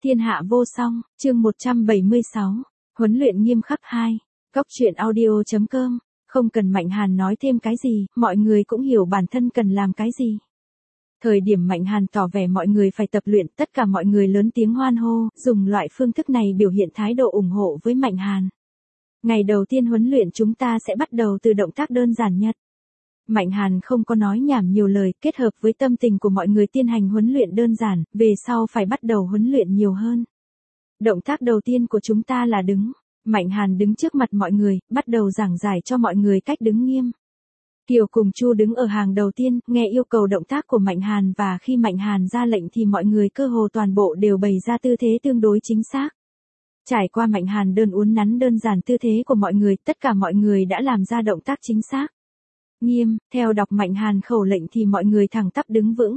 Thiên hạ vô song, chương 176, huấn luyện nghiêm khắc 2, Cóc truyện audio.com, không cần Mạnh Hàn nói thêm cái gì, mọi người cũng hiểu bản thân cần làm cái gì. Thời điểm Mạnh Hàn tỏ vẻ mọi người phải tập luyện, tất cả mọi người lớn tiếng hoan hô, dùng loại phương thức này biểu hiện thái độ ủng hộ với Mạnh Hàn. Ngày đầu tiên huấn luyện chúng ta sẽ bắt đầu từ động tác đơn giản nhất. Mạnh Hàn không có nói nhảm nhiều lời, kết hợp với tâm tình của mọi người tiến hành huấn luyện đơn giản, về sau phải bắt đầu huấn luyện nhiều hơn. Động tác đầu tiên của chúng ta là đứng. Mạnh Hàn đứng trước mặt mọi người, bắt đầu giảng giải cho mọi người cách đứng nghiêm. Kiều cùng Chu đứng ở hàng đầu tiên, nghe yêu cầu động tác của Mạnh Hàn và khi Mạnh Hàn ra lệnh thì mọi người cơ hồ toàn bộ đều bày ra tư thế tương đối chính xác. Trải qua Mạnh Hàn uốn nắn đơn giản tư thế của mọi người, tất cả mọi người đã làm ra động tác chính xác. Nghiêm, theo đọc Mạnh Hàn khẩu lệnh thì mọi người thẳng tắp đứng vững.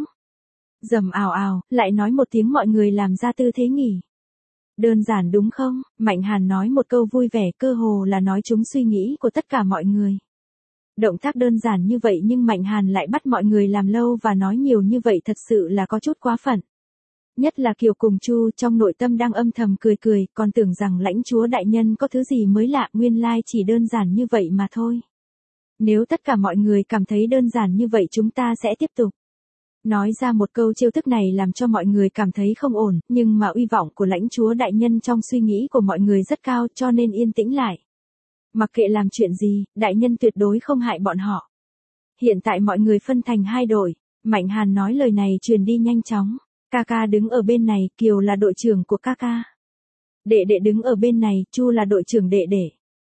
Rầm ào ào, lại nói một tiếng mọi người làm ra tư thế nghỉ. Đơn giản đúng không? Mạnh Hàn nói một câu vui vẻ, cơ hồ là nói trúng suy nghĩ của tất cả mọi người. Động tác đơn giản như vậy nhưng Mạnh Hàn lại bắt mọi người làm lâu và nói nhiều như vậy thật sự là có chút quá phận. Nhất là Kiều cùng Chu trong nội tâm đang âm thầm cười, còn tưởng rằng lãnh chúa đại nhân có thứ gì mới lạ, nguyên lai chỉ đơn giản như vậy mà thôi. Nếu tất cả mọi người cảm thấy đơn giản như vậy chúng ta sẽ tiếp tục. Nói ra một câu chiêu thức này làm cho mọi người cảm thấy không ổn, nhưng mà uy vọng của lãnh chúa đại nhân trong suy nghĩ của mọi người rất cao cho nên yên tĩnh lại. Mặc kệ làm chuyện gì, đại nhân tuyệt đối không hại bọn họ. Hiện tại mọi người phân thành hai đội, Mạnh Hàn nói lời này truyền đi nhanh chóng. Ca đứng ở bên này, Kiều là đội trưởng của ca. Đệ đệ đứng ở bên này, Chu là đội trưởng đệ đệ.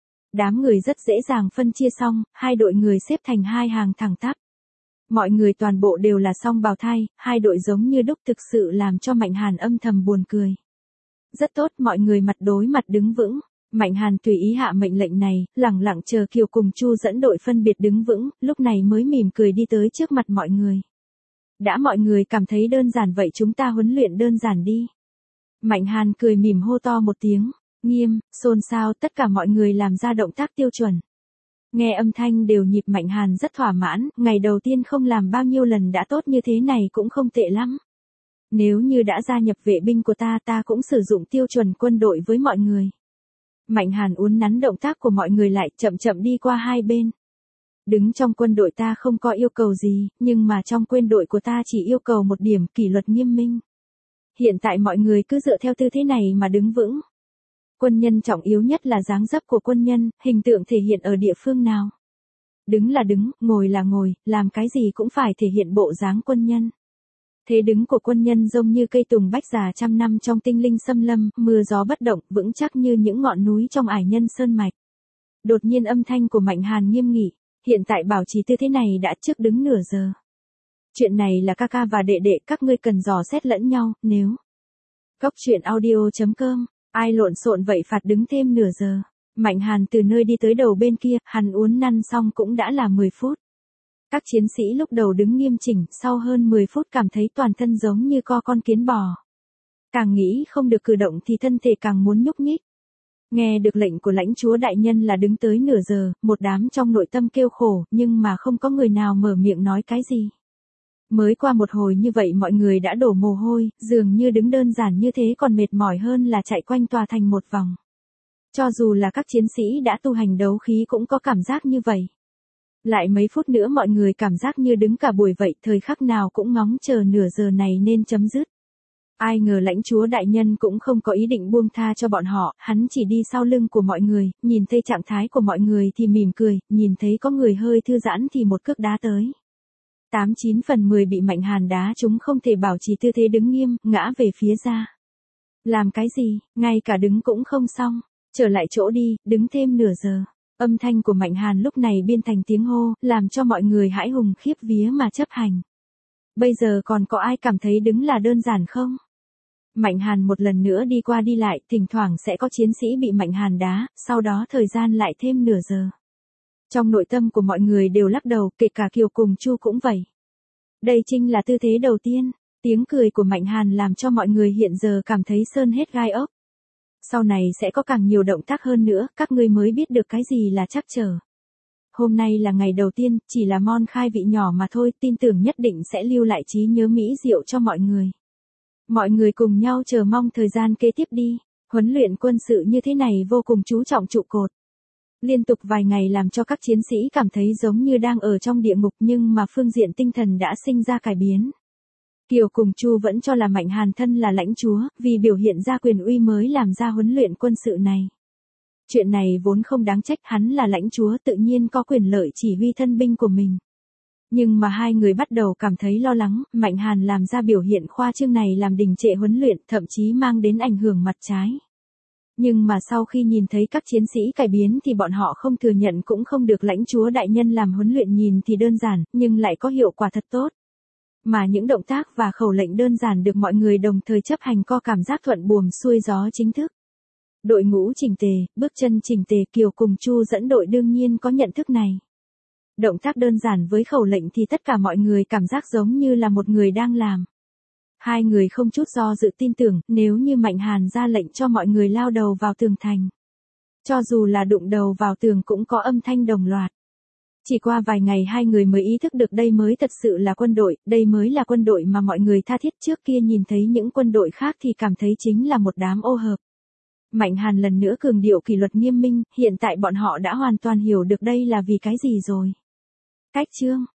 Đám người rất dễ dàng phân chia xong, hai đội người xếp thành hai hàng thẳng tắp. Mọi người toàn bộ đều là song bào thai, hai đội giống như đúc thực sự làm cho Mạnh Hàn âm thầm buồn cười. Rất tốt, mọi người mặt đối mặt đứng vững. Mạnh Hàn tùy ý hạ mệnh lệnh này, lẳng lặng chờ Kiều cùng Chu dẫn đội phân biệt đứng vững, lúc này mới mỉm cười đi tới trước mặt mọi người. Đã mọi người cảm thấy đơn giản vậy chúng ta huấn luyện đơn giản đi. Mạnh Hàn cười mỉm hô to một tiếng, nghiêm, xôn xao, tất cả mọi người làm ra động tác tiêu chuẩn. Nghe âm thanh đều nhịp Mạnh Hàn rất thỏa mãn, ngày đầu tiên không làm bao nhiêu lần đã tốt như thế này cũng không tệ lắm. Nếu như đã gia nhập vệ binh của ta cũng sử dụng tiêu chuẩn quân đội với mọi người. Mạnh Hàn uốn nắn động tác của mọi người lại, chậm chậm đi qua hai bên. Đứng trong quân đội ta không có yêu cầu gì, nhưng mà trong quân đội của ta chỉ yêu cầu một điểm, kỷ luật nghiêm minh. Hiện tại mọi người cứ dựa theo tư thế này mà đứng vững. Quân nhân trọng yếu nhất là dáng dấp của quân nhân, hình tượng thể hiện ở địa phương nào. Đứng là đứng, ngồi là ngồi, làm cái gì cũng phải thể hiện bộ dáng quân nhân. Thế đứng của quân nhân giống như cây tùng bách già trăm năm trong tinh linh xâm lâm, mưa gió bất động, vững chắc như những ngọn núi trong ải nhân sơn mạch. Đột nhiên âm thanh của Mạnh Hàn nghiêm nghị, hiện tại bảo trì tư thế này đã trước đứng nửa giờ. Chuyện này là ca và đệ đệ các ngươi cần dò xét lẫn nhau, nếu. Cóc truyện audio.com, ai lộn xộn vậy phạt đứng thêm nửa giờ. Mạnh Hàn từ nơi đi tới đầu bên kia, hắn uốn nắn xong cũng đã là 10 phút. Các chiến sĩ lúc đầu đứng nghiêm chỉnh, sau hơn 10 phút cảm thấy toàn thân giống như co con kiến bò. Càng nghĩ không được cử động thì thân thể càng muốn nhúc nhích. Nghe được lệnh của lãnh chúa đại nhân là đứng tới nửa giờ, một đám trong nội tâm kêu khổ, nhưng mà không có người nào mở miệng nói cái gì. Mới qua một hồi như vậy mọi người đã đổ mồ hôi, dường như đứng đơn giản như thế còn mệt mỏi hơn là chạy quanh tòa thành một vòng. Cho dù là các chiến sĩ đã tu hành đấu khí cũng có cảm giác như vậy. Lại mấy phút nữa mọi người cảm giác như đứng cả buổi vậy, thời khắc nào cũng ngóng chờ nửa giờ này nên chấm dứt. Ai ngờ lãnh chúa đại nhân cũng không có ý định buông tha cho bọn họ, hắn chỉ đi sau lưng của mọi người, nhìn thấy trạng thái của mọi người thì mỉm cười, nhìn thấy có người hơi thư giãn thì một cước đá tới. 89 phần 10 bị Mạnh Hàn đá chúng không thể bảo trì tư thế đứng nghiêm, ngã về phía ra. Làm cái gì, ngay cả đứng cũng không xong, trở lại chỗ đi, đứng thêm nửa giờ. Âm thanh của Mạnh Hàn lúc này biên thành tiếng hô, làm cho mọi người hãi hùng khiếp vía mà chấp hành. Bây giờ còn có ai cảm thấy đứng là đơn giản không? Mạnh Hàn một lần nữa đi qua đi lại, thỉnh thoảng sẽ có chiến sĩ bị Mạnh Hàn đá, sau đó thời gian lại thêm nửa giờ. Trong nội tâm của mọi người đều lắc đầu, kể cả Kiều cùng Chu cũng vậy. Đây chính là tư thế đầu tiên, tiếng cười của Mạnh Hàn làm cho mọi người hiện giờ cảm thấy sơn hết gai ốc. Sau này sẽ có càng nhiều động tác hơn nữa, các ngươi mới biết được cái gì là trắc trở. Hôm nay là ngày đầu tiên, chỉ là mon khai vị nhỏ mà thôi, tin tưởng nhất định sẽ lưu lại trí nhớ mỹ diệu cho mọi người. Mọi người cùng nhau chờ mong thời gian kế tiếp đi. Huấn luyện quân sự như thế này vô cùng chú trọng trụ cột. Liên tục vài ngày làm cho các chiến sĩ cảm thấy giống như đang ở trong địa ngục, nhưng mà phương diện tinh thần đã sinh ra cải biến. Kiều cùng Chu vẫn cho là Mạnh Hàn thân là lãnh chúa, vì biểu hiện ra quyền uy mới làm ra huấn luyện quân sự này. Chuyện này vốn không đáng trách, hắn là lãnh chúa tự nhiên có quyền lợi chỉ huy thân binh của mình. Nhưng mà hai người bắt đầu cảm thấy lo lắng, Mạnh Hàn làm ra biểu hiện khoa trương này làm đình trệ huấn luyện, thậm chí mang đến ảnh hưởng mặt trái. Nhưng mà sau khi nhìn thấy các chiến sĩ cải biến thì bọn họ không thừa nhận cũng không được, lãnh chúa đại nhân làm huấn luyện nhìn thì đơn giản, nhưng lại có hiệu quả thật tốt. Mà những động tác và khẩu lệnh đơn giản được mọi người đồng thời chấp hành có cảm giác thuận buồm xuôi gió chính thức. Đội ngũ chỉnh tề, bước chân chỉnh tề, Kiều cùng Chu dẫn đội đương nhiên có nhận thức này. Động tác đơn giản với khẩu lệnh thì tất cả mọi người cảm giác giống như là một người đang làm. Hai người không chút do dự tin tưởng, nếu như Mạnh Hàn ra lệnh cho mọi người lao đầu vào tường thành. Cho dù là đụng đầu vào tường cũng có âm thanh đồng loạt. Chỉ qua vài ngày hai người mới ý thức được đây mới thật sự là quân đội, đây mới là quân đội mà mọi người tha thiết, trước kia nhìn thấy những quân đội khác thì cảm thấy chính là một đám ô hợp. Mạnh Hàn lần nữa cường điệu kỷ luật nghiêm minh, hiện tại bọn họ đã hoàn toàn hiểu được đây là vì cái gì rồi. Cách chương